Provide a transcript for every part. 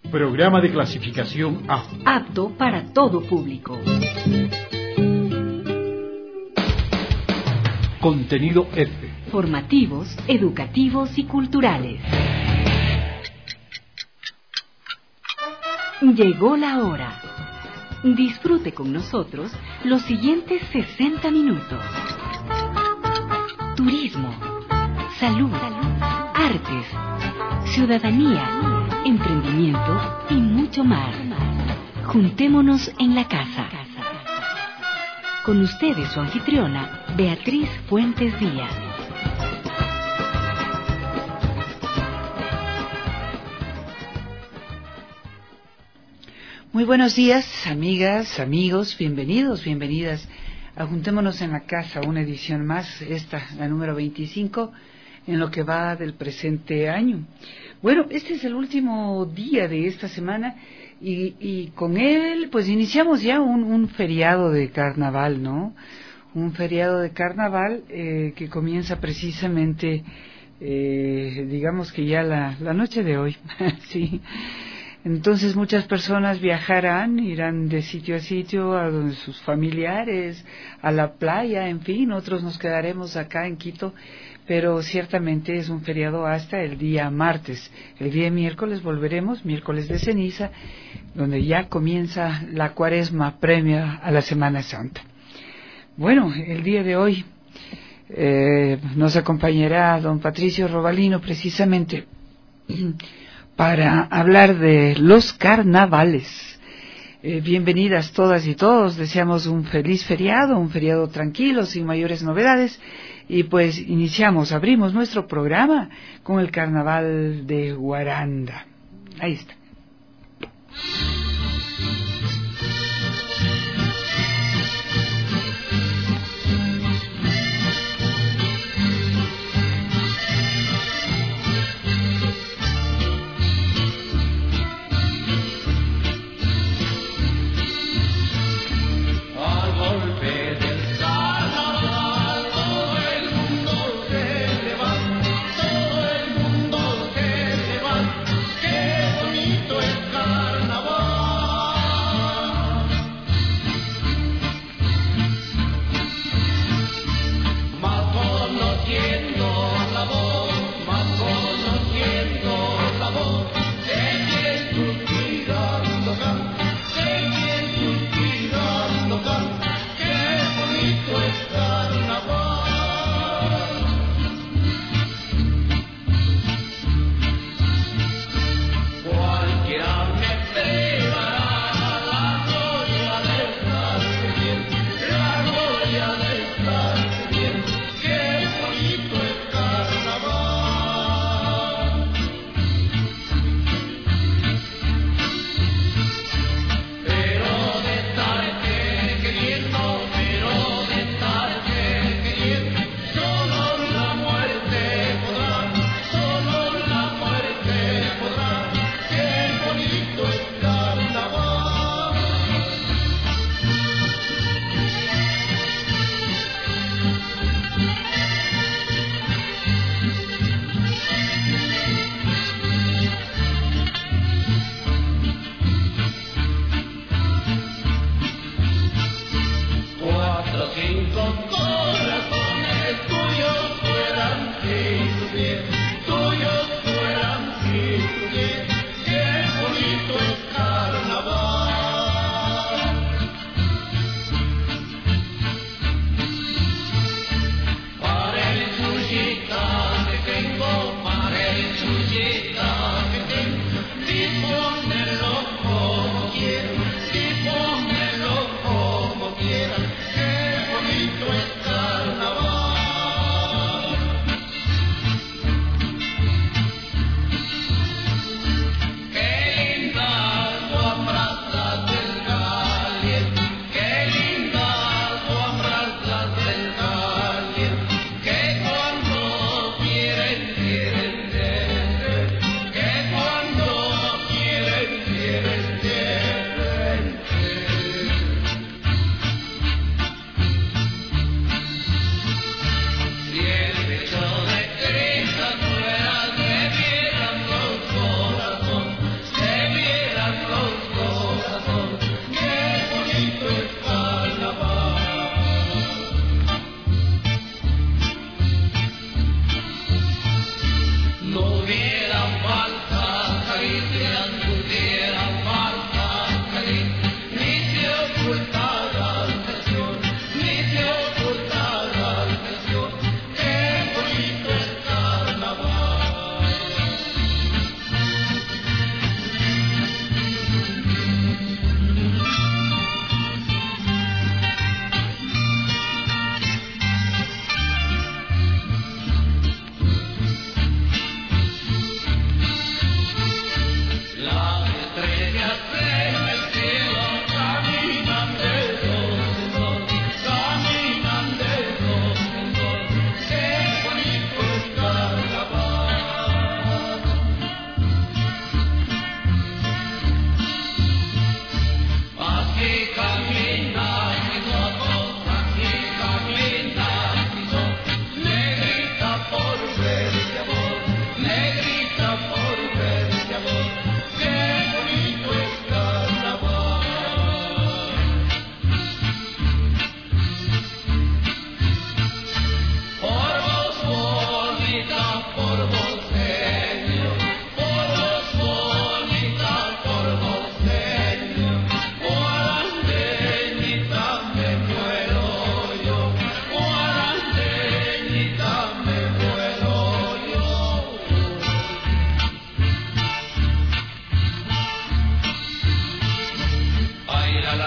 Programa de clasificación A. Apto para todo público. Contenido F. Formativos, educativos y culturales. Llegó la hora. Disfrute con nosotros los siguientes 60 minutos. Turismo, salud, artes, ciudadanía, emprendimiento y mucho más. Juntémonos en la casa. Con ustedes su anfitriona, Beatriz Fuentes Díaz. Muy buenos días, amigas, amigos, bienvenidos, bienvenidas a Juntémonos en la Casa, una edición más, esta, la número 25, en lo que va del presente año. Bueno, este es el último día de esta semana y con él pues iniciamos ya un feriado de carnaval, ¿no? Un feriado de carnaval que comienza precisamente, digamos que ya la noche de hoy, sí. Entonces muchas personas viajarán, irán de sitio a sitio, a donde sus familiares, a la playa, en fin, otros nos quedaremos acá en Quito, pero ciertamente es un feriado hasta el día martes. El día miércoles volveremos, miércoles de ceniza, donde ya comienza la cuaresma previa a la Semana Santa. Bueno, el día de hoy nos acompañará don Patricio Robalino precisamente para hablar de los carnavales. Bienvenidas todas y todos, deseamos un feliz feriado, un feriado tranquilo, sin mayores novedades, y pues abrimos nuestro programa con el carnaval de Guaranda. Ahí está.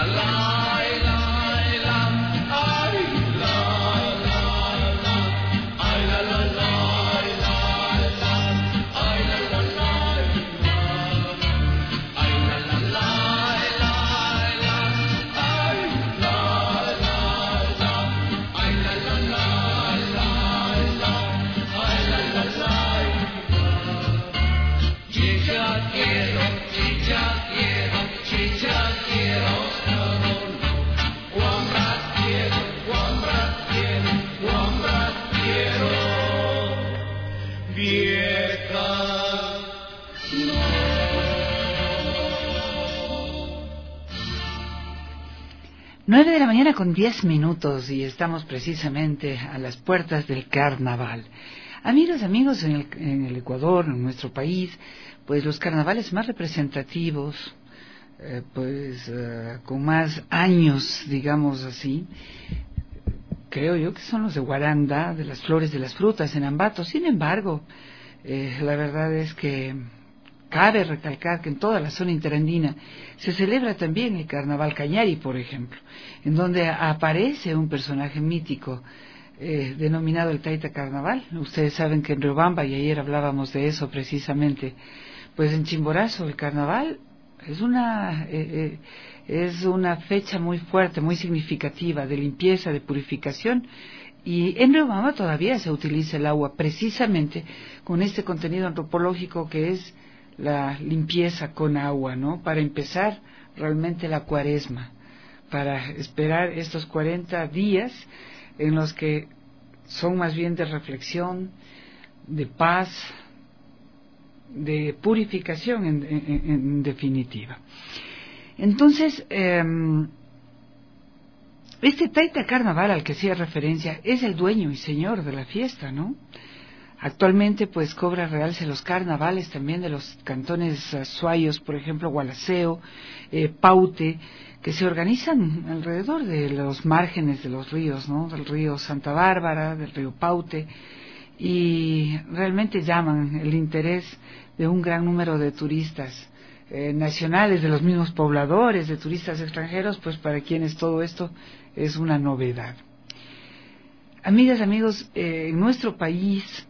Nueve de la mañana con 10 minutos y estamos precisamente a las puertas del carnaval. Amigos, en el Ecuador, en nuestro país, pues los carnavales más representativos, con más años, digamos así, creo yo que son los de Guaranda, de las Flores de las Frutas en Ambato. Sin embargo, la verdad es que cabe recalcar que en toda la zona interandina se celebra también el Carnaval Cañari, por ejemplo, en donde aparece un personaje mítico denominado el Taita Carnaval. Ustedes saben que en Riobamba, y ayer hablábamos de eso precisamente, pues en Chimborazo el Carnaval es una fecha muy fuerte, muy significativa de limpieza, de purificación. Y en Riobamba todavía se utiliza el agua precisamente con este contenido antropológico que es la limpieza con agua, ¿no? Para empezar realmente la cuaresma, para esperar estos 40 días en los que son más bien de reflexión, de paz, de purificación en definitiva. Entonces, este Taita Carnaval al que hacía referencia es el dueño y señor de la fiesta, ¿no? Actualmente pues cobra realce los carnavales también de los cantones Suayos, por ejemplo, Gualaceo, Paute, que se organizan alrededor de los márgenes de los ríos, ¿no? Del río Santa Bárbara, del río Paute, y realmente llaman el interés de un gran número de turistas nacionales, de los mismos pobladores, de turistas extranjeros, pues para quienes todo esto es una novedad. Amigas, amigos, en nuestro país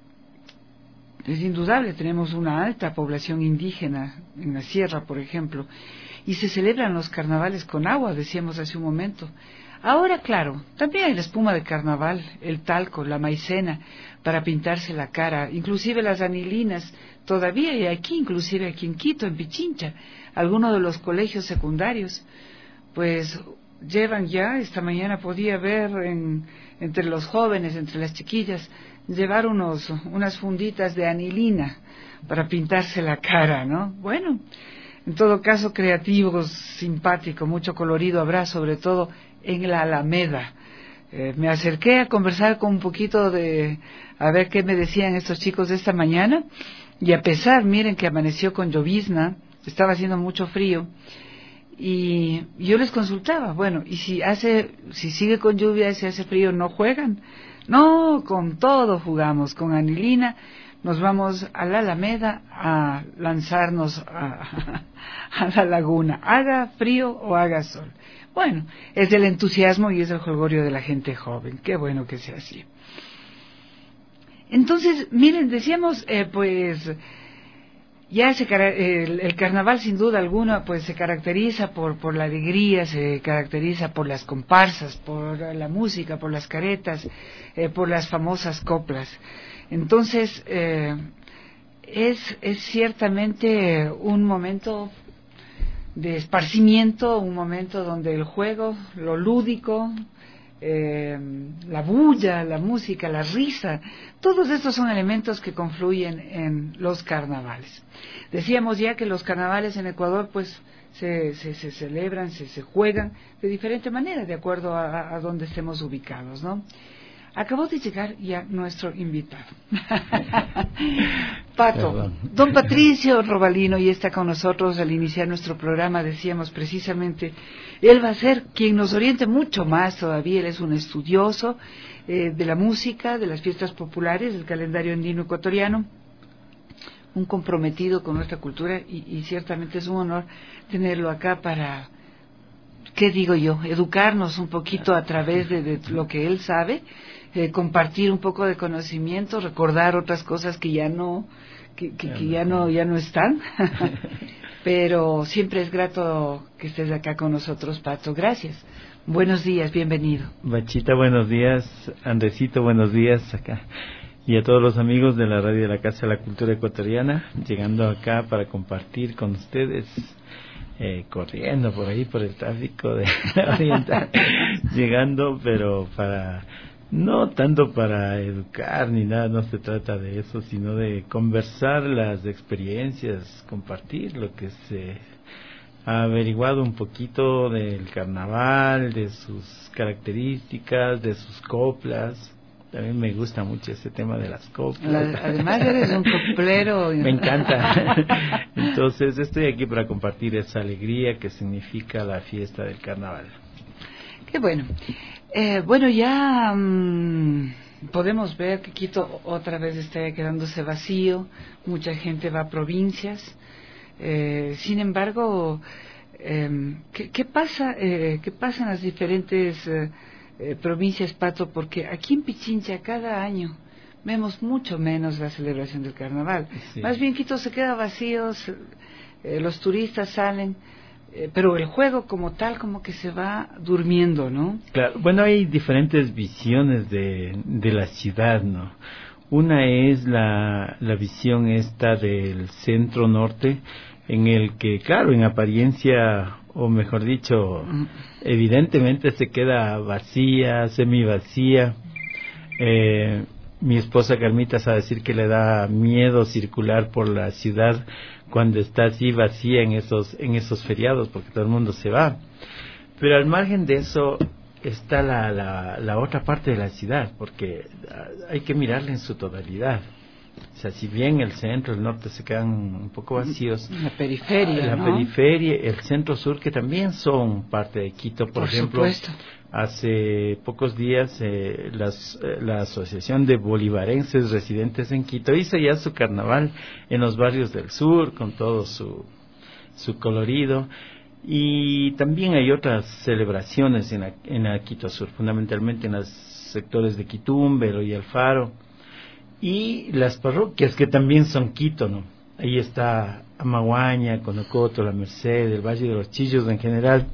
es indudable, tenemos una alta población indígena en la sierra, por ejemplo, y se celebran los carnavales con agua, decíamos hace un momento. Ahora, claro, también hay la espuma de carnaval, el talco, la maicena, para pintarse la cara, inclusive las anilinas, todavía hay aquí, inclusive aquí en Quito, en Pichincha, algunos de los colegios secundarios, pues llevan ya, esta mañana podía ver entre los jóvenes, entre las chiquillas, llevar unas funditas de anilina para pintarse la cara, ¿no? Bueno, en todo caso creativos, simpático, mucho colorido habrá, sobre todo en la Alameda. Me acerqué a conversar con un poquito a ver qué me decían estos chicos de esta mañana, y a pesar, miren que amaneció con llovizna, estaba haciendo mucho frío, y yo les consultaba, bueno, y si sigue con lluvia y si hace frío, ¿no juegan? No, con todo jugamos, con anilina, nos vamos a la Alameda a lanzarnos a la laguna, haga frío o haga sol. Bueno, es el entusiasmo y es el jolgorio de la gente joven, qué bueno que sea así. Entonces, miren, decíamos, pues ya el carnaval sin duda alguna pues se caracteriza por la alegría, se caracteriza por las comparsas, por la música, por las caretas, por las famosas coplas. Entonces es ciertamente un momento de esparcimiento, un momento donde el juego, lo lúdico, la bulla, la música, la risa, todos estos son elementos que confluyen en los carnavales. Decíamos ya que los carnavales en Ecuador pues se celebran, se juegan de diferente manera, de acuerdo a donde estemos ubicados, ¿no? Acabó de llegar ya nuestro invitado. Pato, perdón. Don Patricio Robalino, y está con nosotros al iniciar nuestro programa. Decíamos precisamente, él va a ser quien nos oriente mucho más todavía. Él es un estudioso de la música, de las fiestas populares, del calendario andino ecuatoriano, un comprometido con nuestra cultura, y ciertamente es un honor tenerlo acá para ¿qué digo yo? Educarnos un poquito a través de lo que él sabe, compartir un poco de conocimiento, recordar otras cosas que ya no, que ya no están. Pero siempre es grato que estés acá con nosotros, Pato. Gracias. Buenos días, bienvenido. Bachita, buenos días. Andresito, buenos días acá. Y a todos los amigos de la radio de la Casa de la Cultura Ecuatoriana, llegando acá para compartir con ustedes, corriendo por ahí, por el tráfico de Oriental, llegando, pero no tanto para educar ni nada, no se trata de eso, sino de conversar las experiencias, compartir lo que se ha averiguado un poquito del carnaval, de sus características, de sus coplas. También me gusta mucho ese tema de las coplas. Además eres un coplero. Me encanta. Entonces estoy aquí para compartir esa alegría que significa la fiesta del carnaval. Qué bueno. Bueno, ya podemos ver que Quito otra vez está quedándose vacío. Mucha gente va a provincias. Sin embargo, ¿qué pasa? ¿Qué pasa en las diferentes provincias, Pato? Porque aquí en Pichincha cada año vemos mucho menos la celebración del carnaval. Sí. Más bien Quito se queda vacío, los turistas salen, pero el juego como tal como que se va durmiendo, ¿no? Claro, bueno, hay diferentes visiones de la ciudad, ¿no? Una es la visión esta del centro norte, en el que, claro, en apariencia, o mejor dicho, evidentemente se queda vacía, semivacía. Mi esposa Carmita sabe decir que le da miedo circular por la ciudad cuando está así vacía en esos feriados, porque todo el mundo se va. Pero al margen de eso está la otra parte de la ciudad, porque hay que mirarla en su totalidad. O sea, si bien el centro, el norte se quedan un poco vacíos, la periferia, ¿no? Periferia, el centro sur, que también son parte de Quito, por ejemplo, supuesto. Hace pocos días la Asociación de Bolivarenses Residentes en Quito hizo ya su carnaval en los barrios del sur, con todo su colorido. Y también hay otras celebraciones en la Quito Sur, fundamentalmente en los sectores de Quitumbero y Alfaro, y las parroquias que también son Quito, ¿no? Ahí está Amaguaña, Conocoto, La Merced, el Valle de los Chillos en general,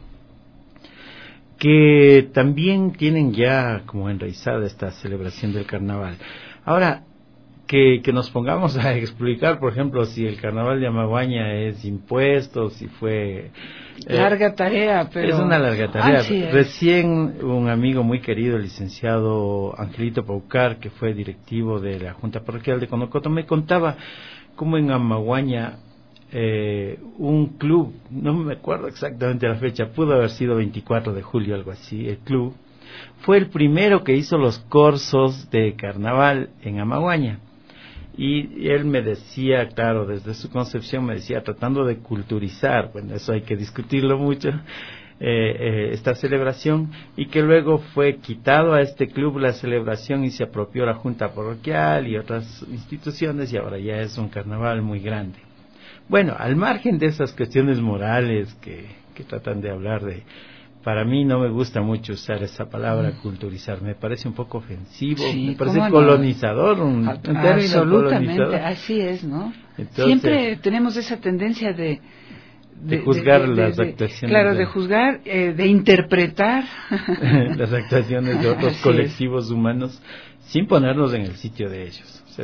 que también tienen ya como enraizada esta celebración del carnaval. Ahora, que nos pongamos a explicar, por ejemplo, si el carnaval de Amaguaña es impuesto, si fue... larga tarea, pero... Es una larga tarea. Es. Recién un amigo muy querido, el licenciado Angelito Paucar, que fue directivo de la Junta Parroquial de Conocoto, me contaba cómo en Amaguaña un club, no me acuerdo exactamente la fecha, pudo haber sido 24 de julio, algo así, el club, fue el primero que hizo los cursos de carnaval en Amaguaña. Y él me decía, claro, desde su concepción me decía, tratando de culturizar, bueno, eso hay que discutirlo mucho, esta celebración, y que luego fue quitado a este club la celebración y se apropió la Junta Parroquial y otras instituciones, y ahora ya es un carnaval muy grande. Bueno, al margen de esas cuestiones morales que tratan de hablar de... Para mí no me gusta mucho usar esa palabra, culturizar, me parece un poco ofensivo, sí, me parece colonizador, un término absolutamente, colonizador. Así es, ¿no? Entonces, siempre tenemos esa tendencia de juzgar las actuaciones. Claro, de juzgar, de interpretar las actuaciones de otros colectivos humanos, sin ponernos en el sitio de ellos. O sea,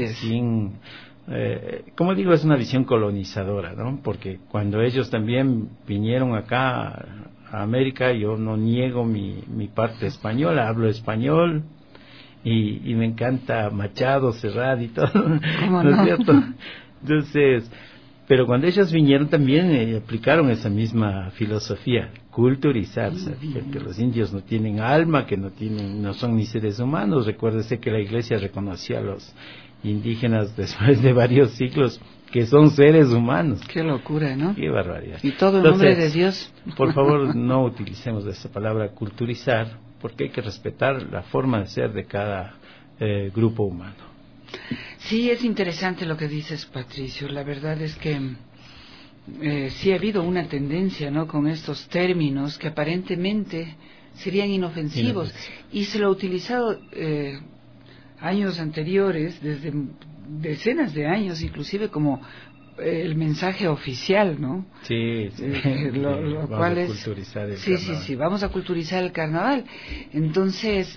como digo, es una visión colonizadora, ¿no? Porque cuando ellos también vinieron acá a América, yo no niego mi parte española, hablo español y me encanta Machado, Serrat y todo, ¿no es cierto? Entonces, pero cuando ellos vinieron también aplicaron esa misma filosofía, culturizarse, que los indios no tienen alma, que no son ni seres humanos. Recuérdese que la Iglesia reconoció a los indígenas después de varios siglos que son seres humanos. Qué locura, ¿no? Qué barbaridad. Y todo en nombre de Dios. Por favor, no utilicemos esa palabra culturizar, porque hay que respetar la forma de ser de cada grupo humano. Sí, es interesante lo que dices, Patricio. La verdad es que sí ha habido una tendencia, ¿no?, con estos términos que aparentemente serían inofensivos, y se lo ha utilizado años anteriores, desde decenas de años, inclusive como el mensaje oficial, ¿no? Sí, sí. Lo Vamos cual a es culturizar el sí, carnaval. sí, vamos a culturizar el carnaval. Entonces,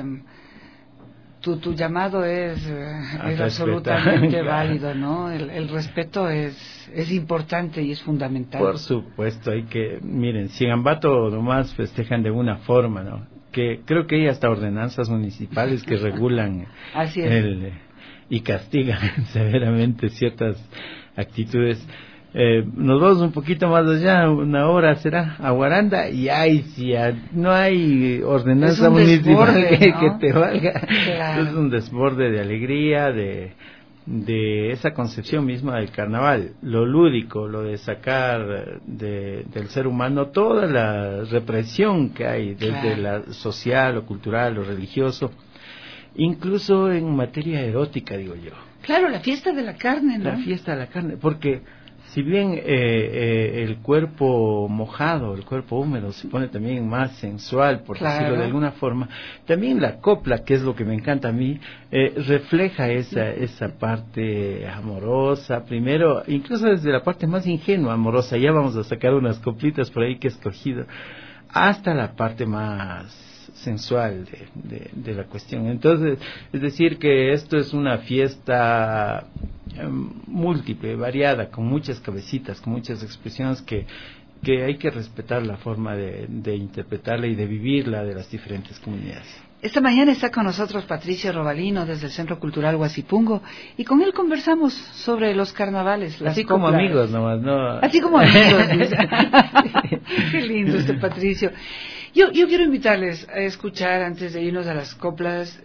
tu llamado es absolutamente válido, ¿no? El respeto es importante y es fundamental. Por supuesto, hay que, miren, si en Ambato nomás festejan de una forma, ¿no? Que creo que hay hasta ordenanzas municipales que regulan Así es. y castigan severamente ciertas actitudes. Nos vamos un poquito más allá, una hora será, a Guaranda, y ay, si no hay ordenanza municipal desborde, ¿no?, que te valga. Claro. Es un desborde de alegría, de esa concepción misma del carnaval, lo lúdico, lo de sacar del ser humano toda la represión que hay, desde la social, o cultural, o religioso, incluso en materia erótica, digo yo. Claro, la fiesta de la carne, ¿no? La fiesta de la carne, porque si bien el cuerpo mojado, el cuerpo húmedo se pone también más sensual, por decirlo de alguna forma, también la copla, que es lo que me encanta a mí, refleja esa parte amorosa, primero, incluso desde la parte más ingenua, amorosa. Ya vamos a sacar unas coplitas por ahí que he escogido, hasta la parte más sensual de la cuestión. Entonces, es decir, que esto es una fiesta múltiple, variada, con muchas cabecitas, con muchas expresiones que hay que respetar la forma de interpretarla y de vivirla de las diferentes comunidades. Esta mañana está con nosotros Patricio Robalino desde el Centro Cultural Huasipungo, y con él conversamos sobre los carnavales, las así coplas. Como amigos nomás, ¿no? Así como amigos. Qué lindo Patricio. Yo quiero invitarles a escuchar, antes de irnos a las coplas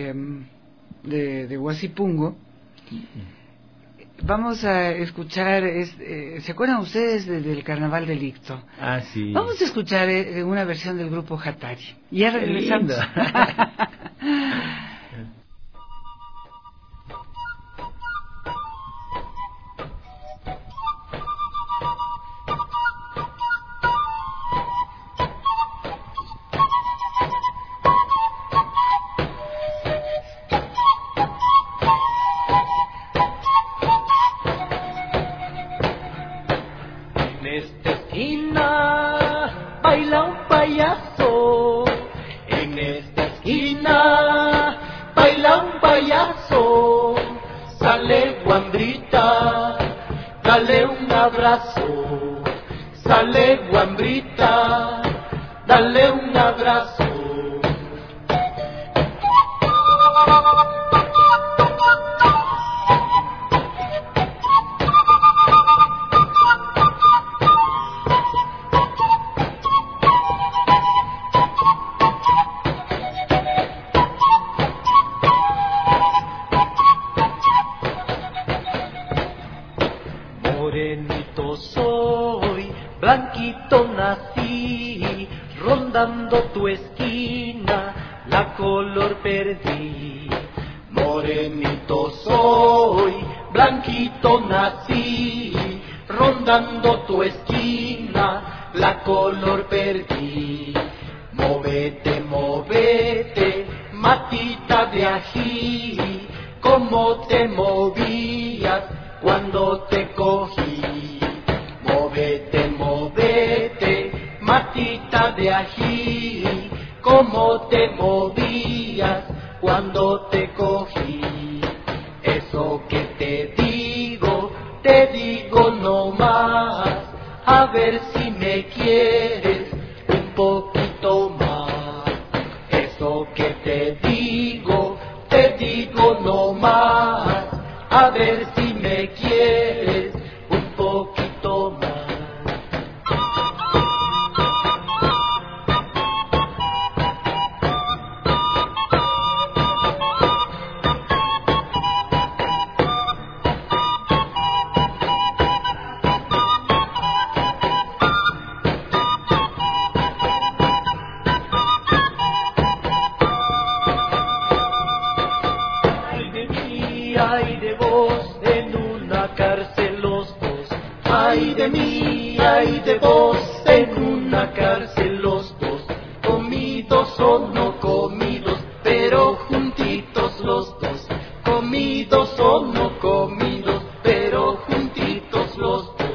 de Huasipungo, vamos a escuchar, ¿se acuerdan ustedes del Carnaval del Icto? Ah, sí. Vamos a escuchar una versión del grupo Hatari. Y ya regresamos. Dale un abrazo, sale guambrita, dale un abrazo. Morenito soy, blanquito nací, rondando tu esquina, la color perdí. Morenito soy, blanquito nací, rondando tu esquina, la color perdí. Móvete, móvete, matita de ají, como te movías cuando te cogí. Móvete, móvete, matita de ají, como te movías cuando te cogí. Eso que te digo no más, a ver si me quieres un poquito más. Eso que te digo no más, a ver si me quieres un poquito más. Ay de mí, ay de vos, en una cárcel los dos, comidos o no comidos, pero juntitos los dos, comidos o no comidos, pero juntitos los dos.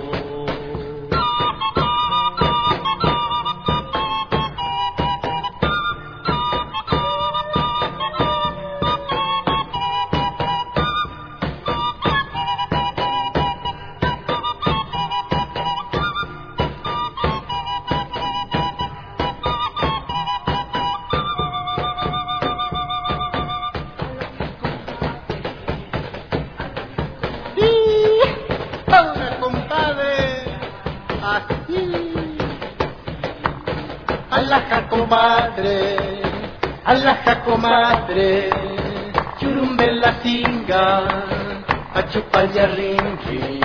Alaja comadre, churumbe la tinga, a chupallarrinqui.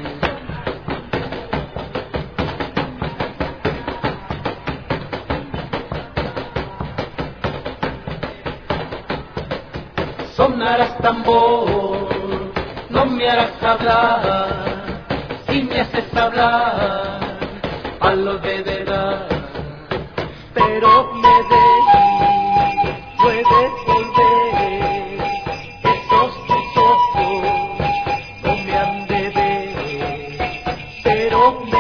Sonarás tambor, no me harás hablar, si me haces hablar, a lo de verdad. Pero me puedes volver, esos tus ojos no me han de ver. Pero me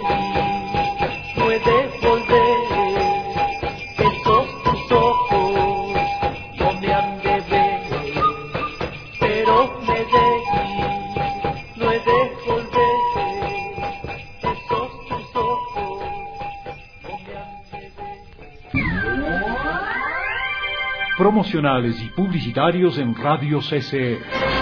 puedes volver, esos tus ojos no me han de ver. Pero me puedes volver, esos tus ojos no me han de ver. Promocionales y publicitarios en Radio CCE.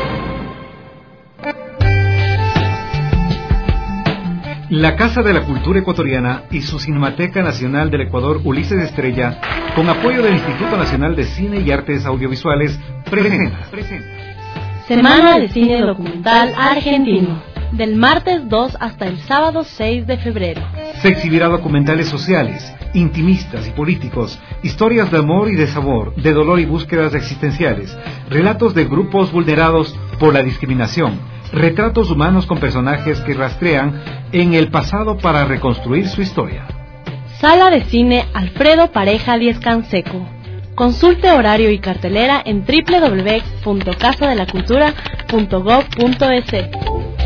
La Casa de la Cultura Ecuatoriana y su Cinemateca Nacional del Ecuador Ulises Estrella, con apoyo del Instituto Nacional de Cine y Artes Audiovisuales, presenta Semana de Cine Documental Argentino, del martes 2 hasta el sábado 6 de febrero. Se exhibirá documentales sociales, intimistas y políticos, historias de amor y desamor, de dolor y búsquedas existenciales, relatos de grupos vulnerados por la discriminación, retratos humanos con personajes que rastrean en el pasado para reconstruir su historia. Sala de Cine Alfredo Pareja Díez Canseco. Consulte horario y cartelera en www.casadelacultura.gov.es.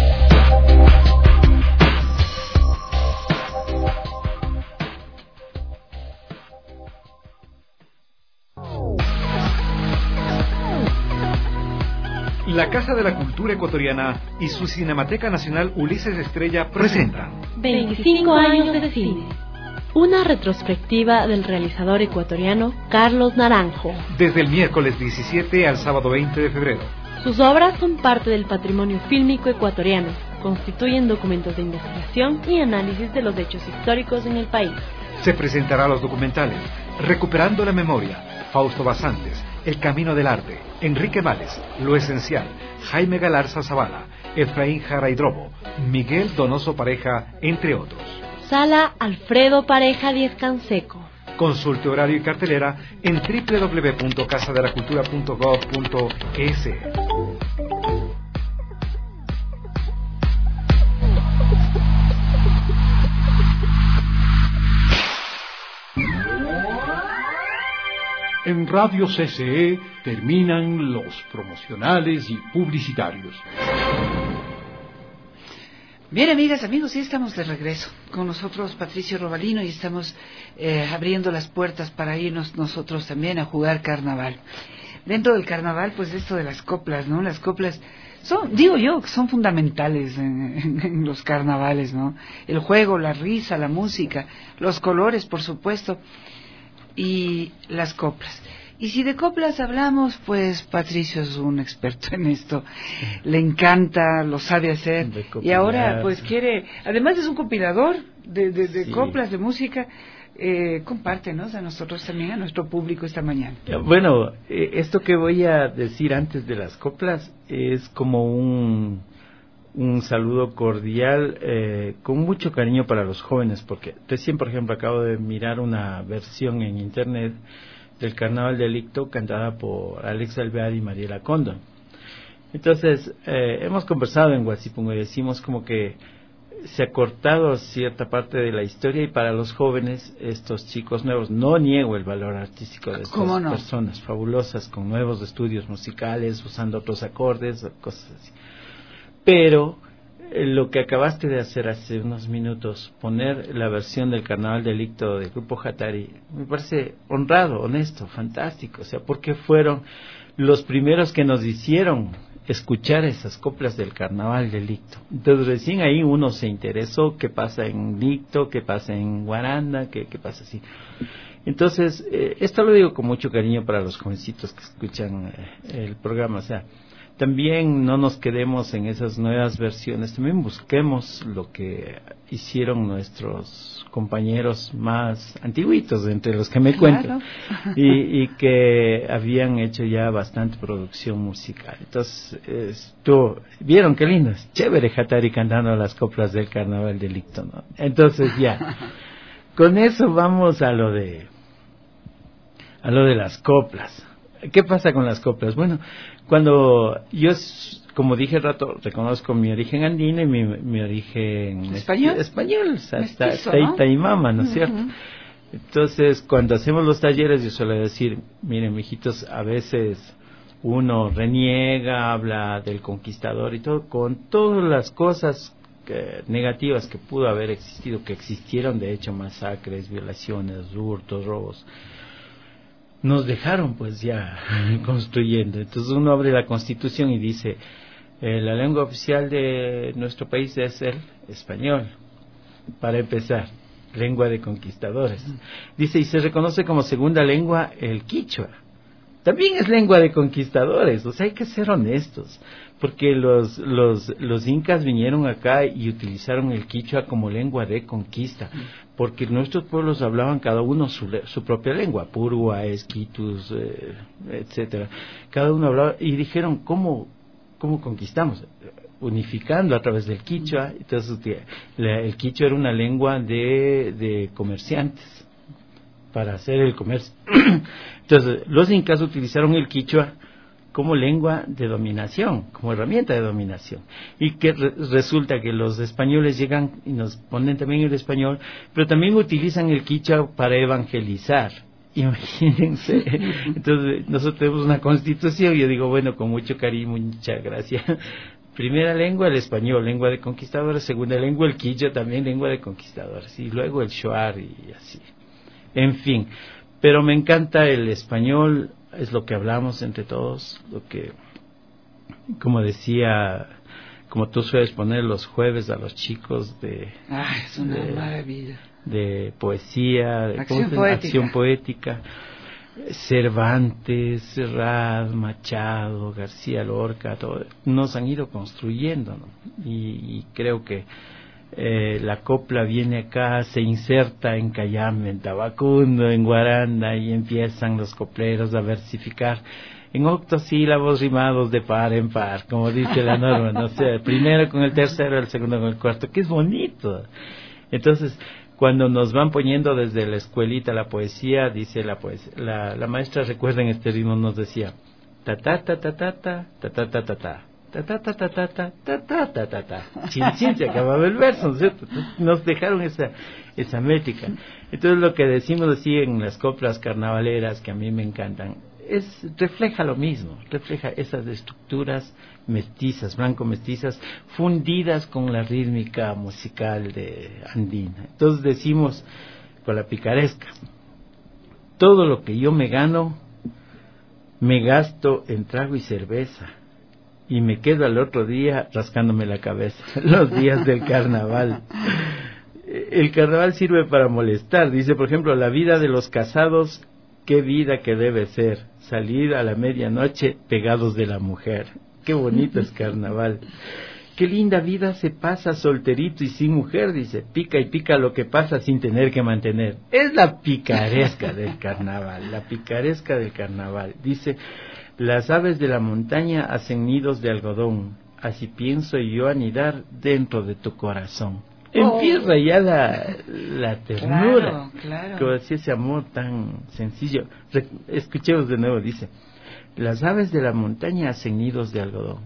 La Casa de la Cultura Ecuatoriana y su Cinemateca Nacional Ulises Estrella presentan 25 años de cine. Una retrospectiva del realizador ecuatoriano Carlos Naranjo. Desde el miércoles 17 al sábado 20 de febrero. Sus obras son parte del patrimonio fílmico ecuatoriano, constituyen documentos de investigación y análisis de los hechos históricos en el país. Se presentará los documentales Recuperando la Memoria, Fausto Basantes, El Camino del Arte, Enrique Vales, Lo Esencial, Jaime Galarza Zavala, Efraín Jara Hidrobo, Miguel Donoso Pareja, entre otros. Sala Alfredo Pareja Díez Canseco. Consulte horario y cartelera en www.casadelacultura.gov.es. En Radio CCE terminan los promocionales y publicitarios. Bien, amigas, amigos, sí estamos de regreso. Con nosotros Patricio Robalino y estamos abriendo las puertas para irnos nosotros también a jugar carnaval. Dentro del carnaval, pues esto de las coplas, ¿no? Las coplas son, digo yo, que son fundamentales en los carnavales, ¿no? El juego, la risa, la música, los colores, por supuesto, y las coplas. Y si de coplas hablamos, pues Patricio es un experto en esto, le encanta, lo sabe hacer, y ahora pues quiere, además es un compilador de sí, coplas, de música, compártenos a nosotros también, a nuestro público esta mañana. Bueno, esto que voy a decir antes de las coplas es como un saludo cordial, con mucho cariño para los jóvenes, porque recién, por ejemplo, acabo de mirar una versión en internet del Carnaval del Icto cantada por Alex Alvear y Mariela Condo. Entonces, hemos conversado en Guasipungo y decimos como que se ha cortado cierta parte de la historia, y para los jóvenes, estos chicos nuevos, no niego el valor artístico de estas personas fabulosas, con nuevos estudios musicales, usando otros acordes, cosas así. Pero lo que acabaste de hacer hace unos minutos, poner la versión del Carnaval Delicto del Grupo Hattari, me parece honrado, honesto, fantástico, o sea, porque fueron los primeros que nos hicieron escuchar esas coplas del Carnaval Delicto. Entonces recién ahí uno se interesó qué pasa en Licto, qué pasa en Guaranda, qué pasa así. Entonces, esto lo digo con mucho cariño para los jovencitos que escuchan el programa, o sea, también no nos quedemos en esas nuevas versiones, también busquemos lo que hicieron nuestros compañeros más antiguitos, entre los que me cuento, y que habían hecho ya bastante producción musical. Entonces, vieron qué lindo, es chévere Hattari cantando las coplas del Carnaval Delicto, ¿no? Entonces ya, con eso vamos a lo de las coplas. ¿Qué pasa con las coplas? Bueno, cuando yo, como dije el rato, reconozco mi origen andino y mi origen español, hasta Teita y Mama, ¿no es cierto? Entonces, cuando hacemos los talleres, yo suelo decir, miren, mijitos, a veces uno reniega, habla del conquistador y todo, con todas las cosas negativas que pudo haber existido, que existieron, de hecho, masacres, violaciones, hurtos, robos. Nos dejaron pues ya construyendo. Entonces uno abre la Constitución y dice, la lengua oficial de nuestro país es el español, para empezar, lengua de conquistadores. Dice, y se reconoce como segunda lengua el quichua. También es lengua de conquistadores, o sea, hay que ser honestos, porque los incas vinieron acá y utilizaron el quichua como lengua de conquista, porque nuestros pueblos hablaban cada uno su propia lengua, Purua, Esquitus, etcétera. Cada uno hablaba, y dijeron, ¿cómo conquistamos? Unificando a través del quichua. Entonces el quichua era una lengua de comerciantes, para hacer el comercio. Entonces, los incas utilizaron el quichua como lengua de dominación, como herramienta de dominación. Y que resulta que los españoles llegan y nos ponen también el español, pero también utilizan el quichua para evangelizar. Imagínense. Entonces, nosotros tenemos una constitución, y yo digo, bueno, con mucho cariño, muchas gracias. Primera lengua, el español, lengua de conquistadores. Segunda lengua, el quichua, también lengua de conquistadores. Y luego el shuar y así. En fin, pero me encanta el español, es lo que hablamos entre todos, lo que, como decía, como tú sueles poner los jueves a los chicos es una maravilla. De poesía, de acción poética, Cervantes, Serrat, Machado, García Lorca, todo, nos han ido construyendo, ¿no? Y creo que la copla viene acá, se inserta en Cayambe, en Tabacundo, en Guaranda, y empiezan los copleros a versificar en octosílabos rimados de par en par, como dice la norma, no sé, el primero con el tercero, el segundo con el cuarto, que es bonito. Entonces, cuando nos van poniendo desde la escuelita la poesía, dice la maestra, recuerden este ritmo, nos decía, ta ta ta ta ta ta ta ta ta ta ta. Ta ta ta ta ta ta ta ta ta ta ta. Chin, se acababa el verso, ¿no es cierto? Nos dejaron esa métrica. Entonces lo que decimos así en las coplas carnavaleras, que a mí me encantan, refleja lo mismo, refleja esas estructuras mestizas, blanco-mestizas, fundidas con la rítmica musical de andina. Entonces decimos con la picaresca, todo lo que yo me gano, me gasto en trago y cerveza, y me quedo al otro día rascándome la cabeza, los días del carnaval. El carnaval sirve para molestar, dice, por ejemplo, la vida de los casados, qué vida que debe ser, salir a la medianoche pegados de la mujer. Qué bonito es carnaval. Qué linda vida se pasa solterito y sin mujer, dice, pica y pica lo que pasa sin tener que mantener. Es la picaresca del carnaval, la picaresca del carnaval. Dice, las aves de la montaña hacen nidos de algodón, así pienso yo anidar dentro de tu corazón. Empieza ya la ternura, claro. Como decía, ese amor tan sencillo. Escuchemos de nuevo, dice, las aves de la montaña hacen nidos de algodón,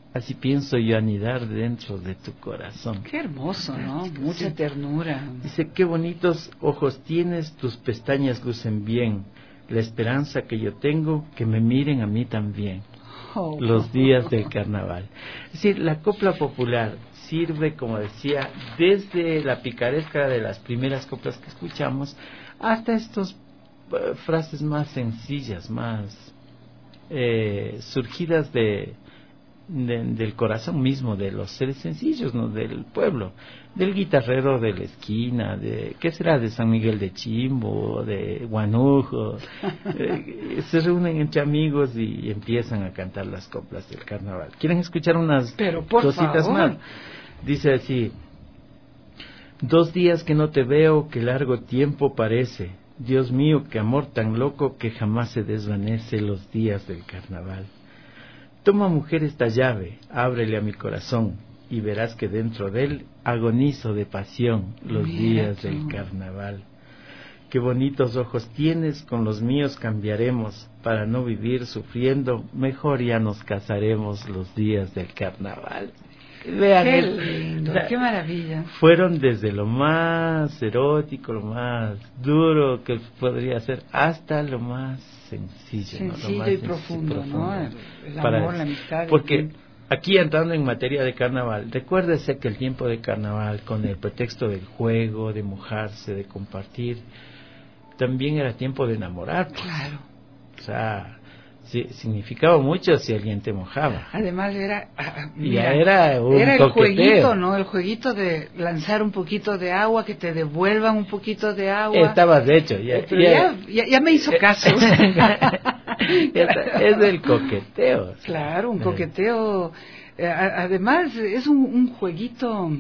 así pienso yo anidar dentro de tu corazón. Qué hermoso, ¿no? Mucha ternura. Dice, qué bonitos ojos tienes, tus pestañas lucen bien, la esperanza que yo tengo, que me miren a mí también. Los días del carnaval. Es decir, la copla popular sirve, como decía, desde la picaresca de las primeras coplas que escuchamos hasta estas frases más sencillas, más surgidas del corazón mismo de los seres sencillos, ¿no? Del pueblo, del guitarrero de la esquina, ¿qué será? De San Miguel de Chimbo, de Guanujo. Se reúnen entre amigos y empiezan a cantar las coplas del carnaval. ¿Quieren escuchar unas cositas más? Dice así: 2 días que no te veo, que largo tiempo parece. Dios mío, qué amor tan loco que jamás se desvanece los días del carnaval. Toma, mujer, esta llave, ábrele a mi corazón, y verás que dentro de él agonizo de pasión los días del carnaval. Qué bonitos ojos tienes, con los míos cambiaremos, para no vivir sufriendo, mejor ya nos casaremos los días del carnaval. Vean, qué lindo, qué maravilla. Fueron desde lo más erótico, lo más duro que podría ser, hasta lo más sencillo, ¿no? Lo más y profundo, ¿no? El amor, la amistad. Porque aquí, entrando en materia de carnaval, recuérdese que el tiempo de carnaval, con el pretexto del juego, de mojarse, de compartir, también era tiempo de enamorar. Pues. Claro. O sea, sí, significaba mucho si alguien te mojaba. Además era el coqueteo. Jueguito, ¿no? El jueguito de lanzar un poquito de agua, que te devuelvan un poquito de agua. Estabas hecho. Ya me hizo caso. Es del coqueteo. Claro, un coqueteo. Además es un jueguito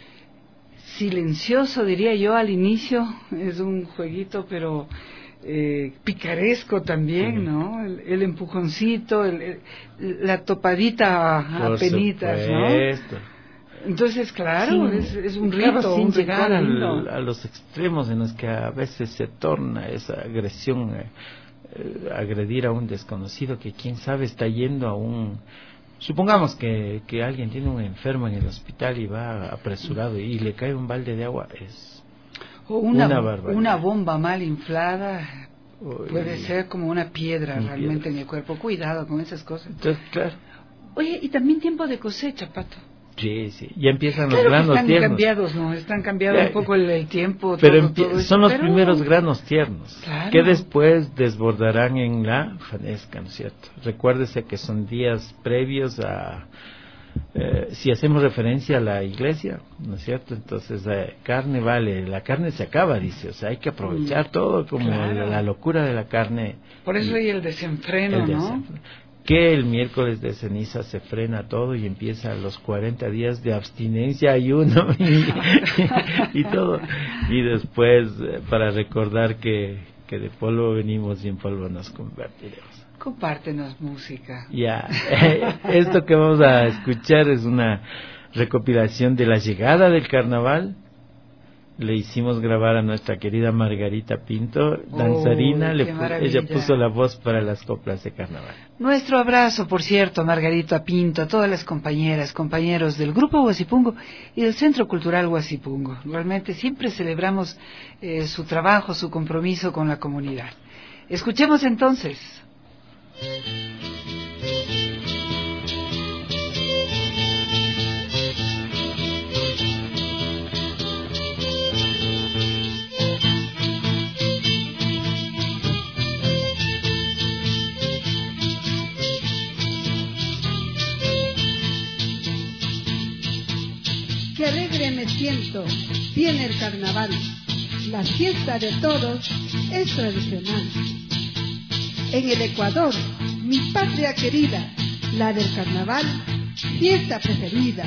silencioso, diría yo, al inicio. Es un jueguito, pero picaresco también, ¿no? El empujoncito, la topadita a penitas, ¿no? Entonces, claro, es un rito, sin llegar a los extremos en los que a veces se torna esa agresión, agredir a un desconocido que quién sabe está yendo a un... Supongamos que alguien tiene un enfermo en el hospital y va apresurado y le cae un balde de agua, o una bomba mal inflada. Puede ser como una piedra realmente en el cuerpo. Cuidado con esas cosas. Entonces, claro. Oye, y también tiempo de cosecha, Pato. Sí, ya empiezan los granos están tiernos. Cambiados, ¿no? Están cambiados un poco el tiempo. Pero son los primeros granos tiernos, claro, que después desbordarán en la fanesca, ¿no es cierto? Recuérdese que son días previos a... si hacemos referencia a la iglesia, ¿no es cierto? Entonces, carne vale, la carne se acaba, dice, o sea, hay que aprovechar todo, como la locura de la carne. Por eso hay el desenfreno, ¿no? Que el miércoles de ceniza se frena todo y empieza los 40 días de abstinencia, ayuno y todo. Y después, para recordar que de polvo venimos y en polvo nos convertiremos. Compártenos música. Ya, esto que vamos a escuchar es una recopilación de la llegada del carnaval. Le hicimos grabar a nuestra querida Margarita Pinto, danzarina, ella puso la voz para las coplas de carnaval. Nuestro abrazo, por cierto, a Margarita Pinto, a todas las compañeros del Grupo Huasipungo y del Centro Cultural Huasipungo. Realmente siempre celebramos su trabajo, su compromiso con la comunidad. Escuchemos entonces. Qué alegre me siento, viene el carnaval, la fiesta de todos es tradicional. En el Ecuador, mi patria querida, la del carnaval, fiesta preferida.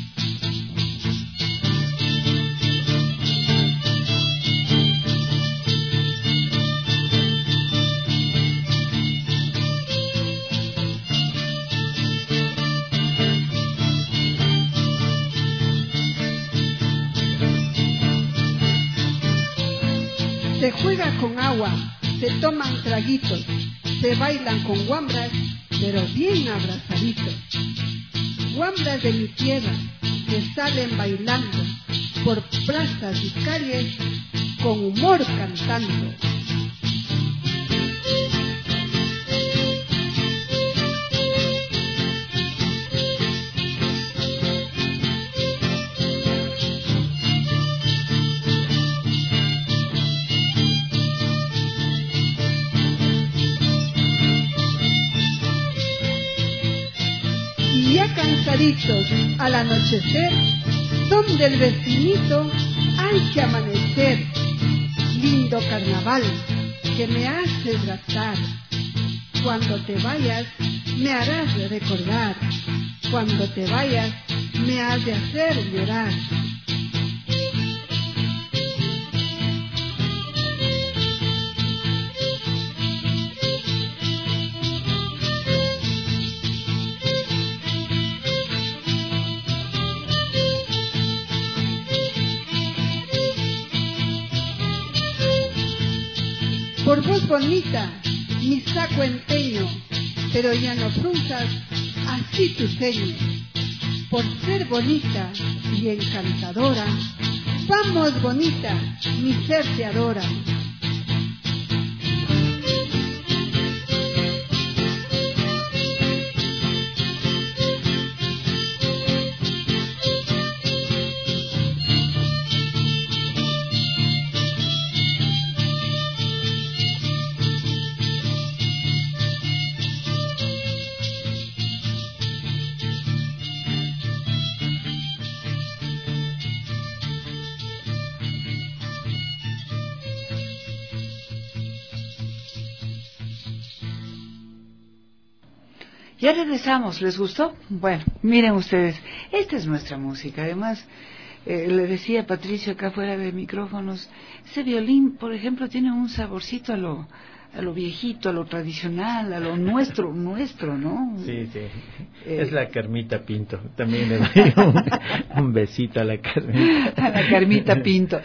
Se juega con agua, se toman traguitos, se bailan con guambras, pero bien abrazaditos. guambras de mi tierra que salen bailando por plazas y calles con humor cantando. Cansaditos al anochecer, donde el vecinito hay que amanecer. Lindo carnaval que me haces gastar. Cuando te vayas me harás recordar. Cuando te vayas me has de hacer llorar. Por voz bonita, mi saco empeño, pero ya no frunzas así tu ceño. Por ser bonita y encantadora, vamos bonita, mi ser te adora. Ya regresamos, ¿les gustó? Bueno, miren ustedes, esta es nuestra música. Además, le decía a Patricio acá fuera de micrófonos, ese violín, por ejemplo, tiene un saborcito a lo viejito, a lo tradicional, a lo nuestro, ¿no? Sí, sí. Es la Carmita Pinto. También le doy un besito a la Carmita. A la Carmita Pinto.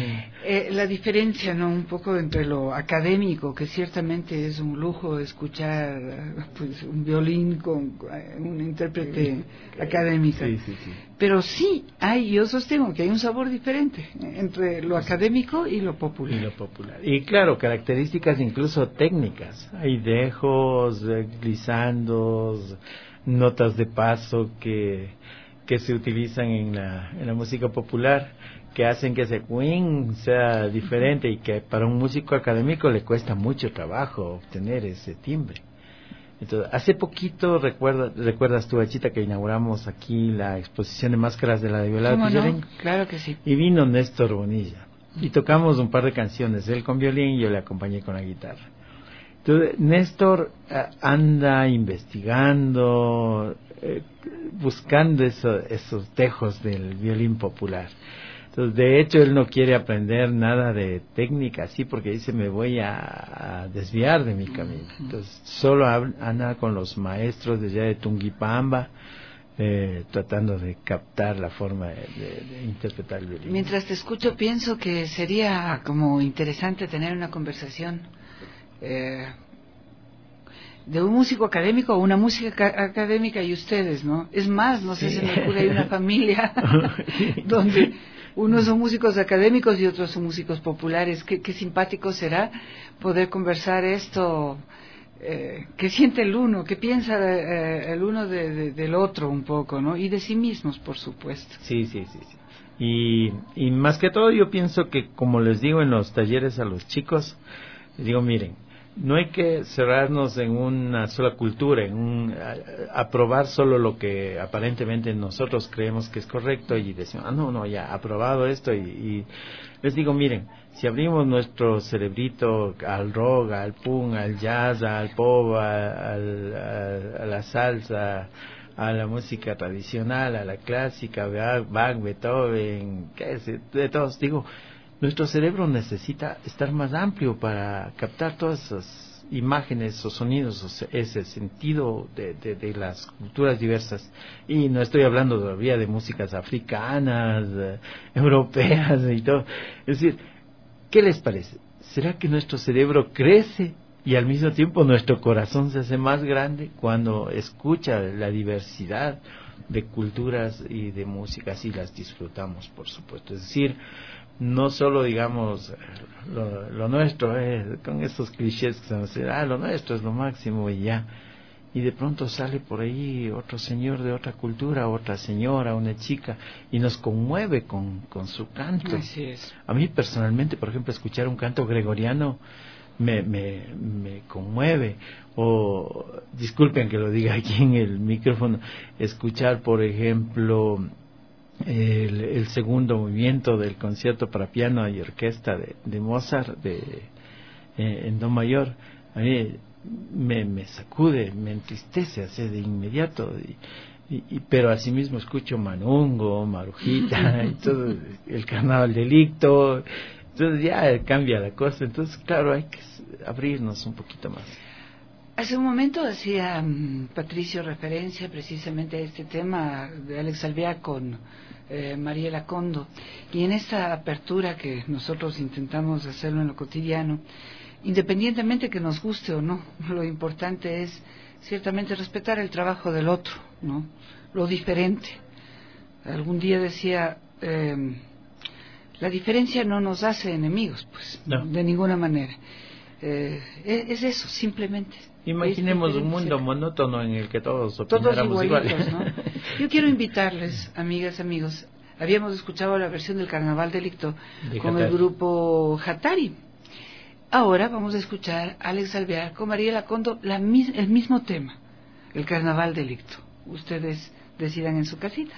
La diferencia, ¿no? Un poco entre lo académico, que ciertamente es un lujo escuchar pues un violín con un intérprete académico. Sí. Pero sí yo sostengo que hay un sabor diferente entre lo académico y lo popular. Y claro, características incluso técnicas. Hay dejos, glissandos, notas de paso que se utilizan en la música popular, que hacen que ese queen sea diferente y que para un músico académico le cuesta mucho trabajo obtener ese timbre. Entonces, hace poquito, recuerdas tú, Achita, que inauguramos aquí la exposición de máscaras de la Violada Pillareño. No? Claro que sí. Y vino Néstor Bonilla y tocamos un par de canciones, él con violín y yo le acompañé con la guitarra. Entonces, Néstor anda investigando, buscando esos dejos del violín popular. Entonces, de hecho, él no quiere aprender nada de técnica, así, porque dice, me voy a desviar de mi camino. Entonces, solo anda con los maestros de allá de Tungipamba, tratando de captar la forma de interpretar el violín. Mientras te escucho, pienso que sería como interesante tener una conversación de un músico académico o una música académica y ustedes, ¿no? Es más, no sé, se me ocurre, hay una familia donde unos son músicos académicos y otros son músicos populares. Qué simpático será poder conversar esto, qué siente el uno, qué piensa el uno del otro un poco, ¿no? Y de sí mismos, por supuesto. Sí. Y más que todo yo pienso que, como les digo en los talleres a los chicos, les digo, miren, no hay que cerrarnos en una sola cultura, aprobar solo lo que aparentemente nosotros creemos que es correcto y decimos, no, ya, aprobado esto. Y les digo, miren, si abrimos nuestro cerebrito al rock, al punk, al jazz, al pop, a la salsa, a la música tradicional, a la clásica, Bach, Beethoven, de todos, digo, nuestro cerebro necesita estar más amplio para captar todas esas imágenes o sonidos, ese sentido de las culturas diversas. Y no estoy hablando todavía de músicas africanas, europeas y todo. Es decir, ¿qué les parece? ¿Será que nuestro cerebro crece y al mismo tiempo nuestro corazón se hace más grande cuando escucha la diversidad de culturas y de músicas, y las disfrutamos, por supuesto. Es decir, no solo digamos lo nuestro, con estos clichés que se nos dicen, lo nuestro es lo máximo y ya. Y de pronto sale por ahí otro señor de otra cultura, otra señora, una chica, y nos conmueve con su canto. Así es. A mí personalmente, por ejemplo, escuchar un canto gregoriano me conmueve. O, disculpen que lo diga aquí en el micrófono, escuchar, por ejemplo, el segundo movimiento del concierto para piano y orquesta de Mozart en do mayor, a mí me sacude, me entristece así de inmediato, pero asimismo escucho Manungo, Marujita y todo, el Carnaval Delicto, entonces ya cambia la cosa. Entonces claro, hay que abrirnos un poquito más. Hace un momento hacía Patricio referencia precisamente a este tema de Alex Alvear con Mariela Condo, y en esta apertura que nosotros intentamos hacerlo en lo cotidiano, independientemente que nos guste o no, lo importante es ciertamente respetar el trabajo del otro, ¿no? Lo diferente. Algún día decía, la diferencia no nos hace enemigos, pues, no, de ninguna manera. Es eso, simplemente. Imaginemos un mundo monótono en el que todos opináramos iguales, ¿no? Yo quiero invitarles, amigas, amigos, habíamos escuchado la versión del Carnaval Delicto con el grupo Hatari. Ahora vamos a escuchar a Alex Alvear con Mariela Condo el mismo tema, el Carnaval Delicto. Ustedes decidan en su casita.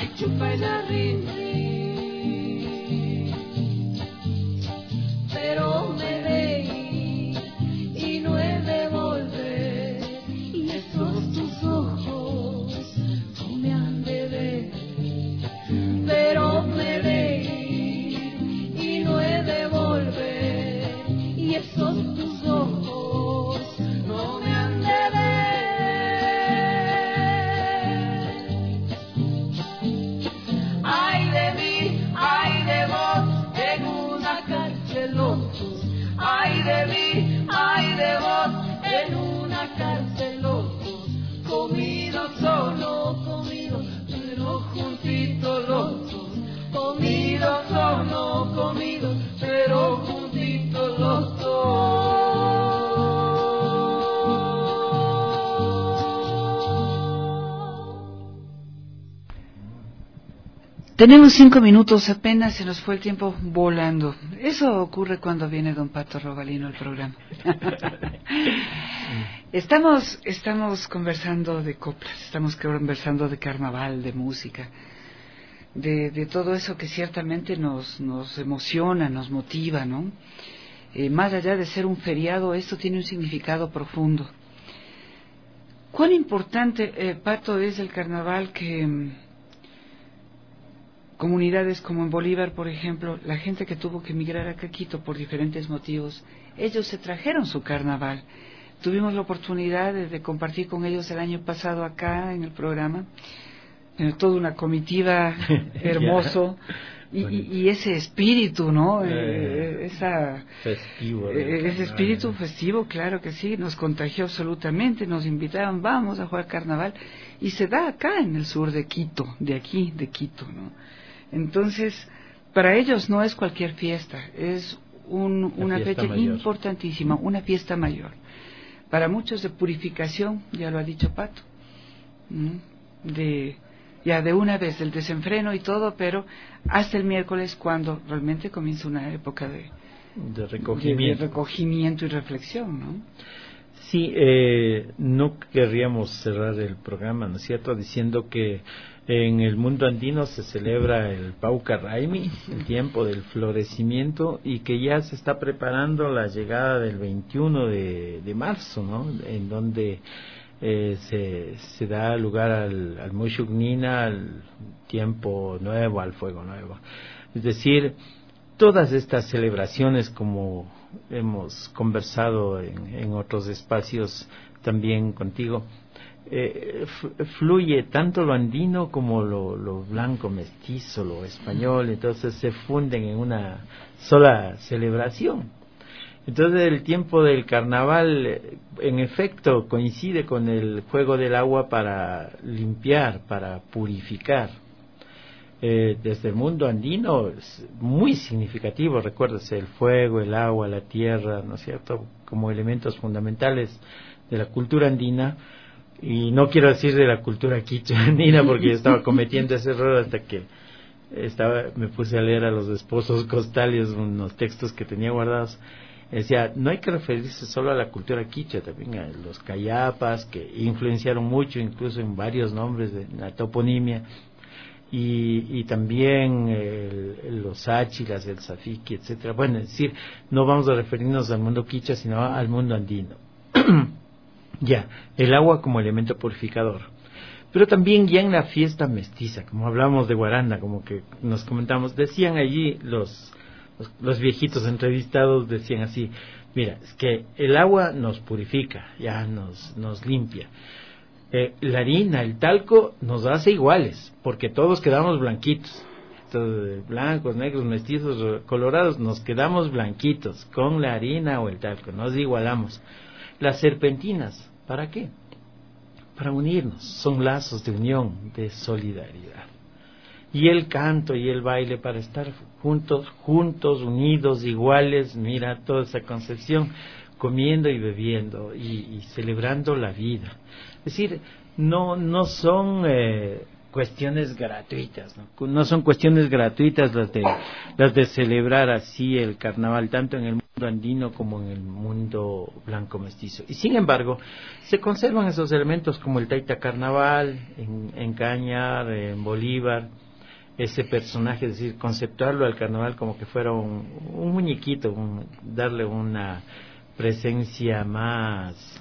Pero Tenemos 5 minutos apenas, se nos fue el tiempo volando. Eso ocurre cuando viene don Pato Robalino al programa. Estamos conversando de coplas, estamos conversando de carnaval, de música, de todo eso que ciertamente nos emociona, nos motiva, ¿no? Más allá de ser un feriado, esto tiene un significado profundo. ¿Cuán importante, Pato, es el carnaval que comunidades como en Bolívar, por ejemplo, la gente que tuvo que emigrar acá a Quito por diferentes motivos, ellos se trajeron su carnaval? Tuvimos la oportunidad de compartir con ellos el año pasado acá en el programa, toda una comitiva hermoso. Y ese espíritu, ¿no? Festivo. Ese espíritu festivo, claro que sí, nos contagió absolutamente, nos invitaron, vamos a jugar carnaval, y se da acá en el sur de Quito, de aquí, de Quito, ¿no? Entonces, para ellos no es cualquier fiesta, es una fecha mayor, importantísima, una fiesta mayor. Para muchos de purificación, ya lo ha dicho Pato, ¿no? Ya de una vez, el desenfreno y todo, pero hasta el miércoles, cuando realmente comienza una época de recogimiento y reflexión, ¿no? Sí, no querríamos cerrar el programa, ¿no es cierto?, diciendo que en el mundo andino se celebra el Pauca Raimi, el tiempo del florecimiento, y que ya se está preparando la llegada del 21 de marzo, ¿no?, en donde se da lugar al Mushugnina, al tiempo nuevo, al fuego nuevo. Es decir, todas estas celebraciones, como hemos conversado en otros espacios también contigo, fluye tanto lo andino como lo blanco mestizo, lo español, entonces se funden en una sola celebración. Entonces el tiempo del carnaval en efecto coincide con el juego del agua para limpiar, para purificar. Desde el mundo andino es muy significativo, recuérdese, el fuego, el agua, la tierra, ¿no es cierto?, como elementos fundamentales de la cultura andina. Y no quiero decir de la cultura quichua andina, porque yo estaba cometiendo ese error hasta que me puse a leer a los esposos costales unos textos que tenía guardados. Decía, no hay que referirse solo a la cultura quichua, también a los cayapas, que influenciaron mucho, incluso en varios nombres de la toponimia, y también los áchilas, el zafiqui, etcétera. Bueno, es decir, no vamos a referirnos al mundo quichua, sino al mundo andino. Ya, el agua como elemento purificador. Pero también ya en la fiesta mestiza, como hablamos de Guaranda, como que nos comentamos, decían allí los viejitos entrevistados, decían así, mira, es que el agua nos purifica, ya nos limpia. La harina, el talco nos hace iguales, porque todos quedamos blanquitos. Entonces, blancos, negros, mestizos, colorados, nos quedamos blanquitos con la harina o el talco, nos igualamos. Las serpentinas, ¿para qué? Para unirnos, son lazos de unión, de solidaridad. Y el canto y el baile para estar juntos, unidos, iguales, mira toda esa concepción, comiendo y bebiendo y celebrando la vida. Es decir, no son cuestiones gratuitas, no son cuestiones gratuitas las de celebrar así el carnaval, tanto en el mundo andino como en el mundo blanco mestizo. Y sin embargo, se conservan esos elementos como el Taita Carnaval, en Cañar, en Bolívar, ese personaje, es decir, conceptuarlo al carnaval como que fuera un muñequito, darle una presencia más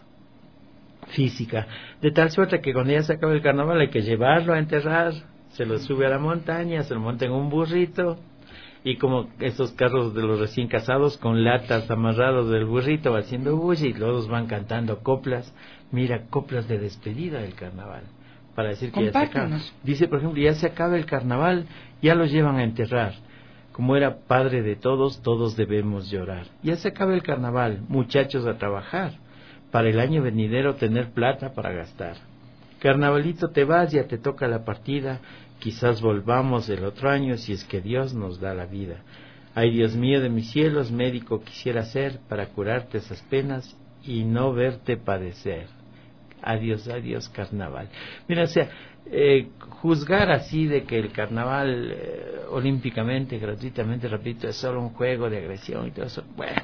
física, de tal suerte que cuando ya se acaba el carnaval hay que llevarlo a enterrar, se lo sube a la montaña, se lo monta en un burrito, y como esos carros de los recién casados con latas amarrados del burrito va haciendo bulla, y todos van cantando coplas, mira, coplas de despedida del carnaval, para decir que ya se acaba. Dice, por ejemplo, ya se acaba el carnaval, ya los llevan a enterrar. Como era padre de todos, todos debemos llorar. Ya se acaba el carnaval, muchachos a trabajar, para el año venidero tener plata para gastar. Carnavalito, te vas, ya te toca la partida, quizás volvamos el otro año si es que Dios nos da la vida. Ay, Dios mío de mis cielos, médico quisiera ser para curarte esas penas y no verte padecer. Adiós, adiós carnaval. Mira, o sea, juzgar así de que el carnaval olímpicamente, gratuitamente, repito, es solo un juego de agresión y todo eso, bueno,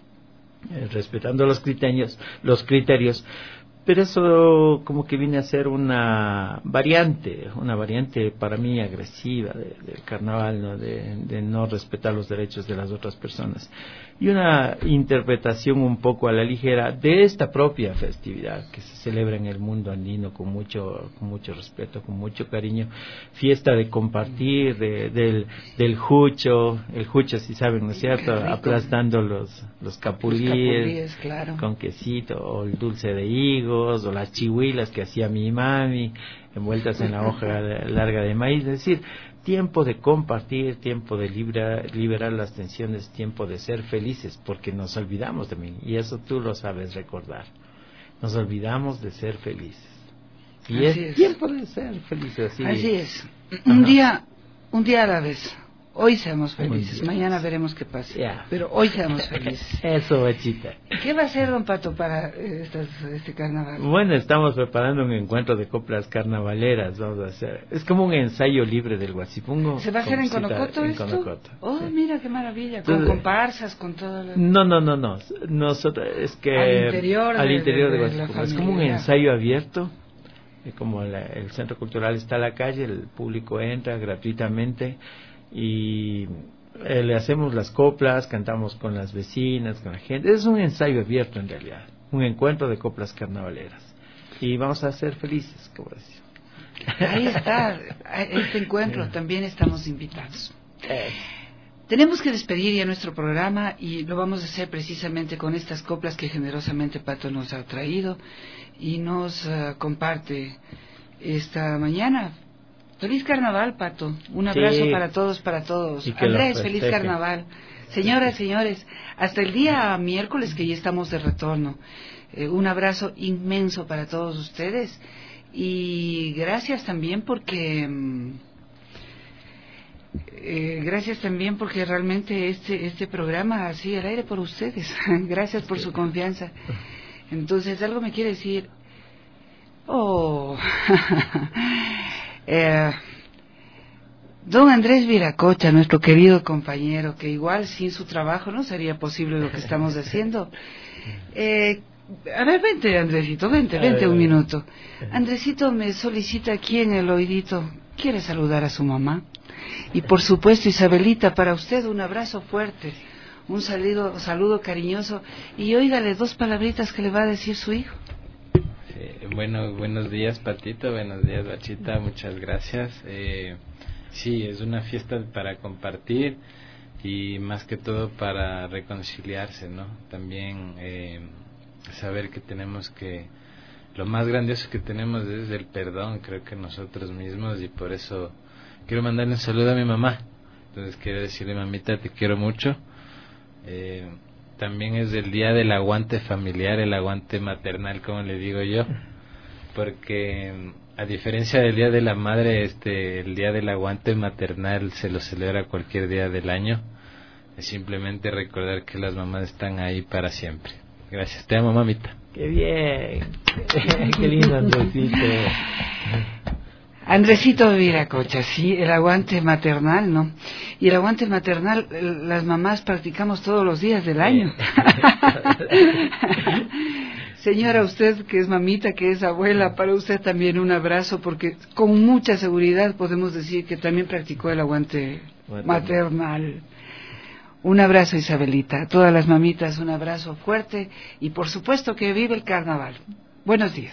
respetando los criterios, pero eso como que viene a ser una variante para mí agresiva del carnaval, ¿no? De no respetar los derechos de las otras personas, y una interpretación un poco a la ligera de esta propia festividad que se celebra en el mundo andino con mucho respeto, con mucho cariño, fiesta de compartir, del jucho, el jucho, si saben, ¿no es cierto?, aplastando los capulíes, claro, con quesito, o el dulce de higos, o las chihuilas que hacía mi mami, envueltas en la hoja larga de maíz. Es decir, tiempo de compartir, tiempo de liberar las tensiones, tiempo de ser felices, porque nos olvidamos de mí, y eso tú lo sabes recordar. Nos olvidamos de ser felices. Y es tiempo de ser felices. Así es. Un día a la vez. Hoy seamos felices, mañana veremos qué pasa, pero hoy seamos felices. Eso, Bechita. ¿Qué va a hacer, don Pato, para este carnaval? Bueno, estamos preparando un encuentro de coplas carnavaleras, vamos a hacer. Es como un ensayo libre del Guasipungo. ¿Se va a hacer en Conocoto esto? Conocoto, oh, sí. Mira, qué maravilla, con comparsas, con todo lo... No. Nosotros, es que... Al interior de Guasipungo. Es como un ensayo abierto. Como el Centro Cultural está a la calle, el público entra gratuitamente, y le hacemos las coplas, cantamos con las vecinas, con la gente. Es un ensayo abierto en realidad, un encuentro de coplas carnavaleras, y vamos a ser felices, como decía. Ahí está, este encuentro también estamos invitados. Tenemos que despedir ya nuestro programa, y lo vamos a hacer precisamente con estas coplas que generosamente Pato nos ha traído y nos comparte esta mañana. Feliz carnaval, Pato. Un abrazo para todos. Andrés, feliz carnaval. Señoras, señores, hasta el día miércoles, que ya estamos de retorno. Un abrazo inmenso para todos ustedes, y gracias también porque realmente este programa así al aire por ustedes. Gracias por su confianza. Entonces, algo me quiere decir. Don Andrés Viracocha, nuestro querido compañero, que igual sin su trabajo no sería posible lo que estamos haciendo. A ver, vente, Andresito, vente un minuto. Andresito me solicita aquí en el oídito, quiere saludar a su mamá. Y por supuesto, Isabelita, para usted un abrazo fuerte, un saludo cariñoso, y óigale 2 palabritas que le va a decir su hijo. Bueno, buenos días, Patito, buenos días, Bachita, muchas gracias. Sí, es una fiesta para compartir, y más que todo para reconciliarse, ¿no? También saber que tenemos que, lo más grandioso que tenemos es el perdón, creo que nosotros mismos, y por eso quiero mandarle un saludo a mi mamá. Entonces quiero decirle, mamita, te quiero mucho. También es el día del aguante familiar, el aguante maternal, como le digo yo, porque a diferencia del día de la madre, el día del aguante maternal se lo celebra cualquier día del año. Es simplemente recordar que las mamás están ahí para siempre. Gracias, te amo, mamita. Qué bien, qué lindo, Andresito. Andresito Viracocha, sí, el aguante maternal, ¿no? Y el aguante maternal, las mamás practicamos todos los días del año. Señora, usted que es mamita, que es abuela, para usted también un abrazo, porque con mucha seguridad podemos decir que también practicó el aguante maternal. Un abrazo, Isabelita. A todas las mamitas, un abrazo fuerte, y por supuesto que vive el carnaval. Buenos días.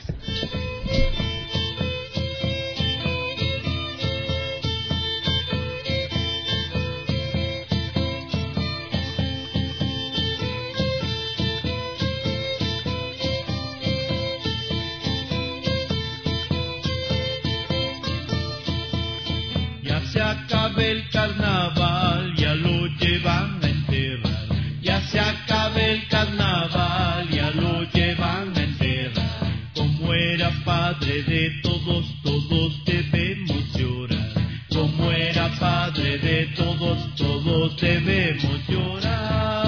Se acaba el carnaval, ya lo llevan a enterrar. Ya se acaba el carnaval, ya lo llevan a enterrar. Como era padre de todos, todos debemos llorar. Como era padre de todos, todos debemos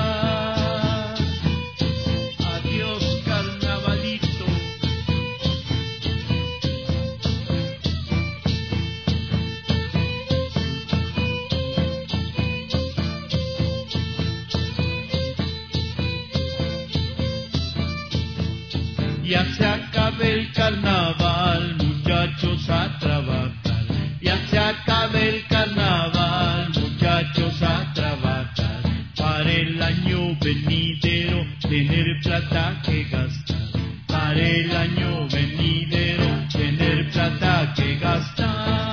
llorar. Adiós, carnavalito. Ya se acabe el carnaval, muchachos a trabajar. Ya se acabe el carnaval, muchachos a trabajar. Para el año venidero tener plata que gastar. Para el año venidero tener plata que gastar.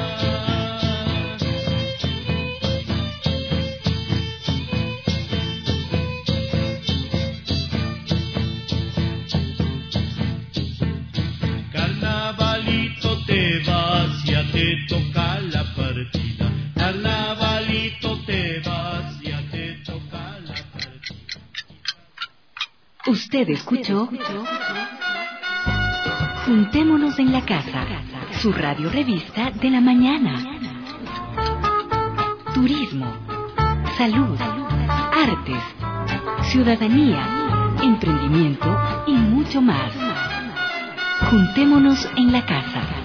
Carnavalito te vas, ya te toca la partida. Carnavalito te vas, ya te toca la partida. Usted escuchó Juntémonos en la Casa, su radio revista de la mañana. Turismo, salud, artes, ciudadanía, emprendimiento y mucho más. Juntémonos en la Casa.